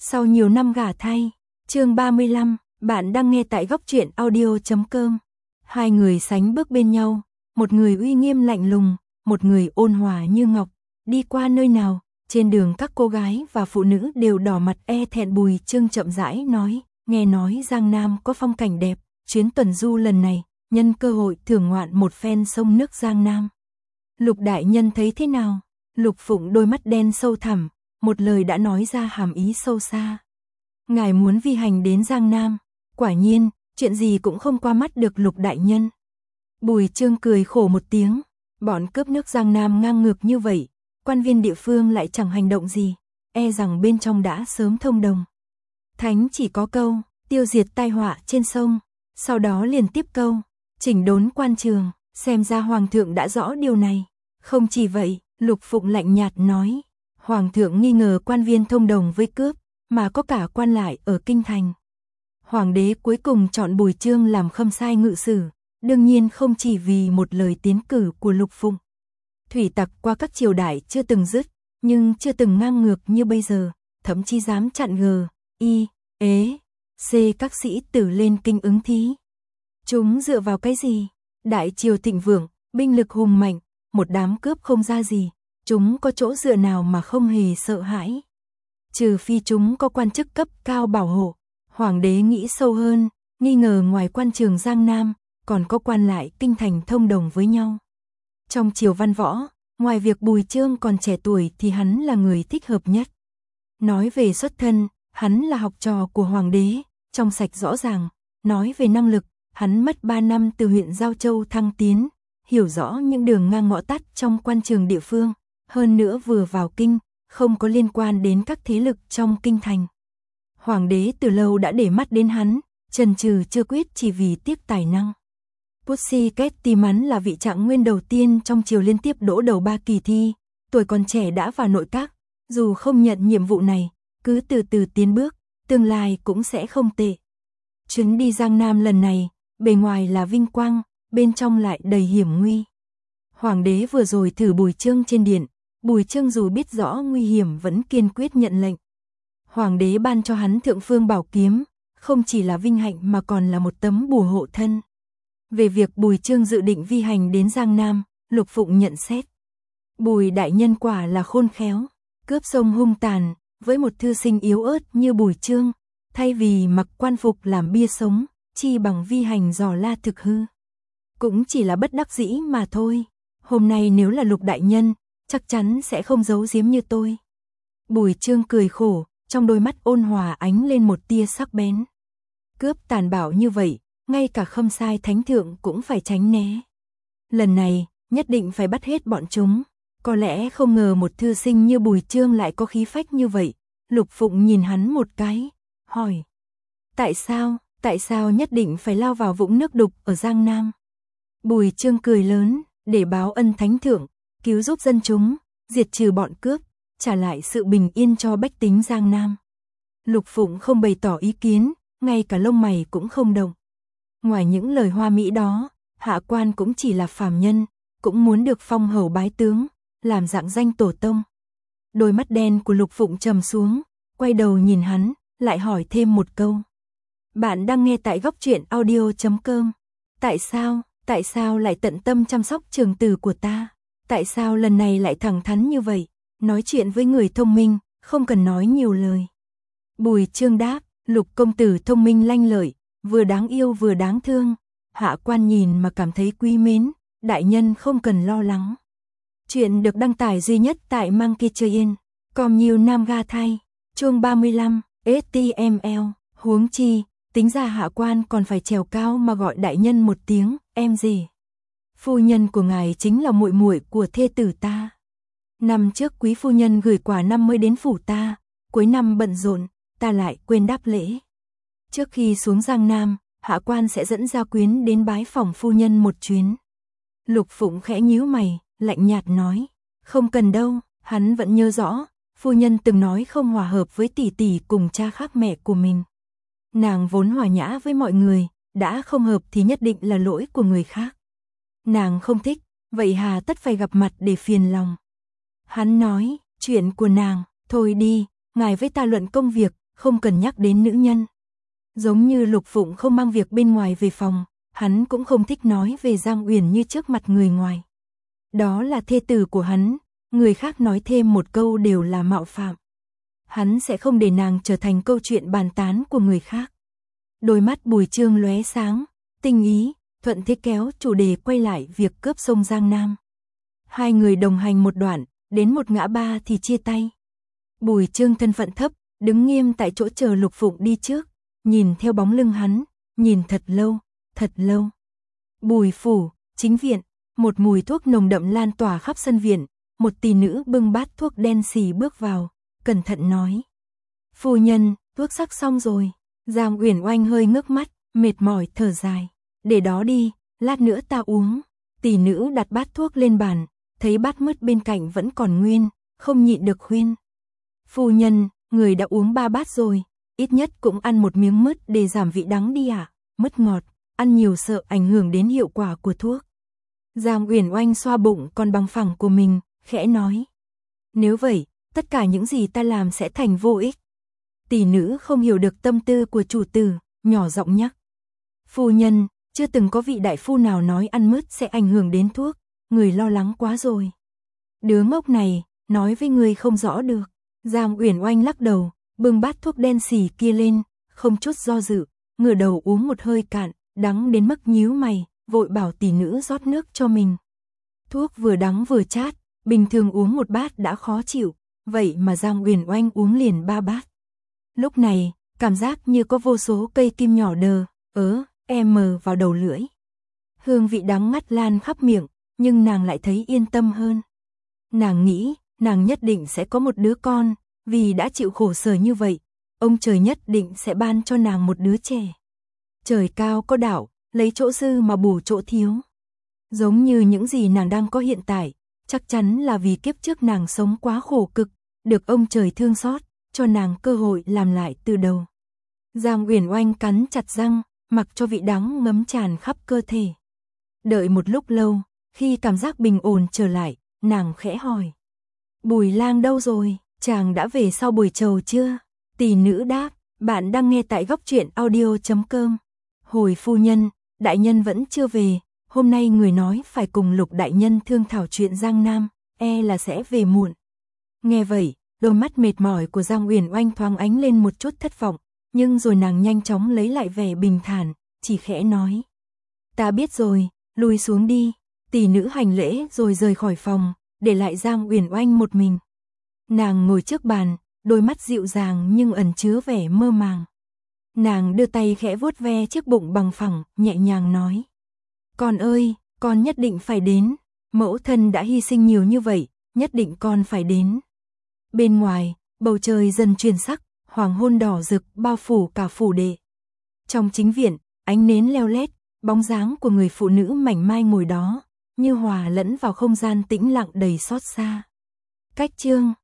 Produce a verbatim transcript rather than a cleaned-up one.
Sau nhiều năm gả thay, chương ba mươi lăm, bạn đang nghe tại góc truyện audio chấm com. Hai người sánh bước bên nhau, một người uy nghiêm lạnh lùng, một người ôn hòa như ngọc, đi qua nơi nào, trên đường các cô gái và phụ nữ đều đỏ mặt e thẹn. Bùi Chương chậm rãi nói, nghe nói Giang Nam có phong cảnh đẹp, chuyến tuần du lần này, nhân cơ hội thưởng ngoạn một phen sông nước Giang Nam. Lục đại nhân thấy thế nào? Lục Phụng đôi mắt đen sâu thẳm, một lời đã nói ra hàm ý sâu xa. Ngài muốn vi hành đến Giang Nam, quả nhiên, chuyện gì cũng không qua mắt được Lục đại nhân. Bùi Chương cười khổ một tiếng, bọn cướp nước Giang Nam ngang ngược như vậy, quan viên địa phương lại chẳng hành động gì, e rằng bên trong đã sớm thông đồng. Thánh chỉ có câu, tiêu diệt tai họa trên sông, sau đó liền tiếp câu, chỉnh đốn quan trường, xem ra Hoàng thượng đã rõ điều này. Không chỉ vậy, Lục Phụng lạnh nhạt nói, Hoàng thượng nghi ngờ quan viên thông đồng với cướp, mà có cả quan lại ở kinh thành. Hoàng đế cuối cùng chọn Bùi Chương làm khâm sai ngự sử, đương nhiên không chỉ vì một lời tiến cử của Lục Phụng. Thủy tặc qua các triều đại chưa từng dứt, nhưng chưa từng ngang ngược như bây giờ, thậm chí dám chặn G, I, ế, C các sĩ tử lên kinh ứng thí. Chúng dựa vào cái gì? Đại triều thịnh vượng, binh lực hùng mạnh, một đám cướp không ra gì, chúng có chỗ dựa nào mà không hề sợ hãi? Trừ phi chúng có quan chức cấp cao bảo hộ. Hoàng đế nghĩ sâu hơn, nghi ngờ ngoài quan trường Giang Nam, còn có quan lại kinh thành thông đồng với nhau. Trong triều văn võ, ngoài việc Bùi Chương còn trẻ tuổi thì hắn là người thích hợp nhất. Nói về xuất thân, hắn là học trò của Hoàng đế, trong sạch rõ ràng. Nói về năng lực, hắn mất ba năm từ huyện Giao Châu thăng tiến, hiểu rõ những đường ngang ngõ tắt trong quan trường địa phương, hơn nữa vừa vào kinh, không có liên quan đến các thế lực trong kinh thành. Hoàng đế từ lâu đã để mắt đến hắn, chần chừ chưa quyết chỉ vì tiếc tài năng. Pussycat Timmans là vị trạng nguyên đầu tiên trong triều liên tiếp đỗ đầu ba kỳ thi, tuổi còn trẻ đã vào nội các, dù không nhận nhiệm vụ này, cứ từ từ tiến bước, tương lai cũng sẽ không tệ. Chuyến đi Giang Nam lần này, bề ngoài là vinh quang, bên trong lại đầy hiểm nguy. Hoàng đế vừa rồi thử Bùi Chương trên điện, Bùi Chương dù biết rõ nguy hiểm vẫn kiên quyết nhận lệnh. Hoàng đế ban cho hắn Thượng Phương Bảo Kiếm, không chỉ là vinh hạnh mà còn là một tấm bùa hộ thân. Về việc Bùi Chương dự định vi hành đến Giang Nam, Lục Phụng nhận xét. Bùi đại nhân quả là khôn khéo, cướp sông hung tàn, với một thư sinh yếu ớt như Bùi Chương, thay vì mặc quan phục làm bia sống, chi bằng vi hành dò la thực hư. Cũng chỉ là bất đắc dĩ mà thôi, hôm nay nếu là Lục đại nhân, chắc chắn sẽ không giấu giếm như tôi. Bùi Chương cười khổ, trong đôi mắt ôn hòa ánh lên một tia sắc bén. Cướp tàn bạo như vậy, ngay cả khâm sai thánh thượng cũng phải tránh né. Lần này, nhất định phải bắt hết bọn chúng. Có lẽ không ngờ một thư sinh như Bùi Chương lại có khí phách như vậy. Lục Phụng nhìn hắn một cái, hỏi. Tại sao, tại sao nhất định phải lao vào vũng nước đục ở Giang Nam? Bùi Chương cười lớn, để báo ân thánh thượng, cứu giúp dân chúng, diệt trừ bọn cướp, trả lại sự bình yên cho bách tính Giang Nam. Lục Phụng không bày tỏ ý kiến, ngay cả lông mày cũng không động. Ngoài những lời hoa mỹ đó, hạ quan cũng chỉ là phàm nhân, cũng muốn được phong hầu bái tướng, làm dạng danh tổ tông. Đôi mắt đen của Lục Phụng trầm xuống, quay đầu nhìn hắn, lại hỏi thêm một câu. Bạn đang nghe tại góc truyện audio chấm com. Tại sao, tại sao lại tận tâm chăm sóc trường tử của ta? Tại sao lần này lại thẳng thắn như vậy? Nói chuyện với người thông minh, không cần nói nhiều lời. Bùi Chương đáp, Lục công tử thông minh lanh lợi, vừa đáng yêu vừa đáng thương. Hạ quan nhìn mà cảm thấy quý mến, đại nhân không cần lo lắng. Chuyện được đăng tải duy nhất tại Monkey Train, com nhiều nam ga thay, chương ba mươi lăm, ếch ti em lờ, huống chi, tính ra hạ quan còn phải trèo cao mà gọi đại nhân một tiếng, em gì. Phu nhân của ngài chính là muội muội của thê tử ta. Năm trước quý phu nhân gửi quà năm mới đến phủ ta, cuối năm bận rộn, ta lại quên đáp lễ. Trước khi xuống Giang Nam, hạ quan sẽ dẫn gia quyến đến bái phỏng phu nhân một chuyến. Lục Phụng khẽ nhíu mày, lạnh nhạt nói, không cần đâu, hắn vẫn nhớ rõ, phu nhân từng nói không hòa hợp với tỷ tỷ cùng cha khác mẹ của mình. Nàng vốn hòa nhã với mọi người, đã không hợp thì nhất định là lỗi của người khác. Nàng không thích, vậy hà tất phải gặp mặt để phiền lòng. Hắn nói, chuyện của nàng, thôi đi, ngài với ta luận công việc, không cần nhắc đến nữ nhân. Giống như Lục Phụng không mang việc bên ngoài về phòng, hắn cũng không thích nói về Giang Uyển như trước mặt người ngoài. Đó là thê tử của hắn, người khác nói thêm một câu đều là mạo phạm. Hắn sẽ không để nàng trở thành câu chuyện bàn tán của người khác. Đôi mắt Bùi Chương lóe sáng, tinh ý, thuận thế kéo chủ đề quay lại việc cướp sông Giang Nam. Hai người đồng hành một đoạn, đến một ngã ba thì chia tay. Bùi Chương thân phận thấp, đứng nghiêm tại chỗ chờ Lục Phụng đi trước, nhìn theo bóng lưng hắn, nhìn thật lâu, thật lâu. Bùi phủ, chính viện, một mùi thuốc nồng đậm lan tỏa khắp sân viện, một tỷ nữ bưng bát thuốc đen xì bước vào, cẩn thận nói. Phu nhân, thuốc sắc xong rồi. Giang Uyển Oanh hơi ngước mắt, mệt mỏi thở dài. Để đó đi, lát nữa ta uống. Tỷ nữ đặt bát thuốc lên bàn, thấy bát mứt bên cạnh vẫn còn nguyên, không nhịn được khuyên. Phu nhân, người đã uống ba bát rồi, ít nhất cũng ăn một miếng mứt để giảm vị đắng đi ạ. À? Mứt ngọt, ăn nhiều sợ ảnh hưởng đến hiệu quả của thuốc. Giang Uyển Oanh xoa bụng còn bằng phẳng của mình, khẽ nói. Nếu vậy, tất cả những gì ta làm sẽ thành vô ích. Tỷ nữ không hiểu được tâm tư của chủ tử, nhỏ giọng nhắc. Phu nhân, chưa từng có vị đại phu nào nói ăn mứt sẽ ảnh hưởng đến thuốc, người lo lắng quá rồi. Đứa ngốc này, nói với người không rõ được. Giang Uyển Oanh lắc đầu, bưng bát thuốc đen xì kia lên, không chút do dự, ngửa đầu uống một hơi cạn, đắng đến mức nhíu mày, vội bảo tỷ nữ rót nước cho mình. Thuốc vừa đắng vừa chát, bình thường uống một bát đã khó chịu, vậy mà Giang Uyển Oanh uống liền ba bát. Lúc này, cảm giác như có vô số cây kim nhỏ đờ, ớ, em mờ vào đầu lưỡi. Hương vị đắng ngắt lan khắp miệng, nhưng nàng lại thấy yên tâm hơn. Nàng nghĩ, nàng nhất định sẽ có một đứa con, vì đã chịu khổ sở như vậy, ông trời nhất định sẽ ban cho nàng một đứa trẻ. Trời cao có đạo, lấy chỗ dư mà bù chỗ thiếu. Giống như những gì nàng đang có hiện tại, chắc chắn là vì kiếp trước nàng sống quá khổ cực, được ông trời thương xót, cho nàng cơ hội làm lại từ đầu. Giang Uyển Oanh cắn chặt răng, mặc cho vị đắng ngấm tràn khắp cơ thể. Đợi một lúc lâu, khi cảm giác bình ổn trở lại, nàng khẽ hỏi. Bùi lang đâu rồi, chàng đã về sau buổi trầu chưa? Tỷ nữ đáp, bạn đang nghe tại góc truyện audio chấm com. Hồi phu nhân, đại nhân vẫn chưa về, hôm nay người nói phải cùng Lục đại nhân thương thảo chuyện Giang Nam, e là sẽ về muộn. Nghe vậy, đôi mắt mệt mỏi của Giang Uyển Oanh thoáng ánh lên một chút thất vọng, nhưng rồi nàng nhanh chóng lấy lại vẻ bình thản, chỉ khẽ nói. Ta biết rồi, lui xuống đi. Tỷ nữ hành lễ rồi rời khỏi phòng, để lại Giang Uyển Oanh một mình. Nàng ngồi trước bàn, đôi mắt dịu dàng nhưng ẩn chứa vẻ mơ màng. Nàng đưa tay khẽ vuốt ve chiếc bụng bằng phẳng, nhẹ nhàng nói. Con ơi, con nhất định phải đến. Mẫu thân đã hy sinh nhiều như vậy, nhất định con phải đến. Bên ngoài, bầu trời dần chuyển sắc, hoàng hôn đỏ rực bao phủ cả phủ đệ. Trong chính viện, ánh nến leo lét, bóng dáng của người phụ nữ mảnh mai ngồi đó, như hòa lẫn vào không gian tĩnh lặng đầy xót xa. Cách chương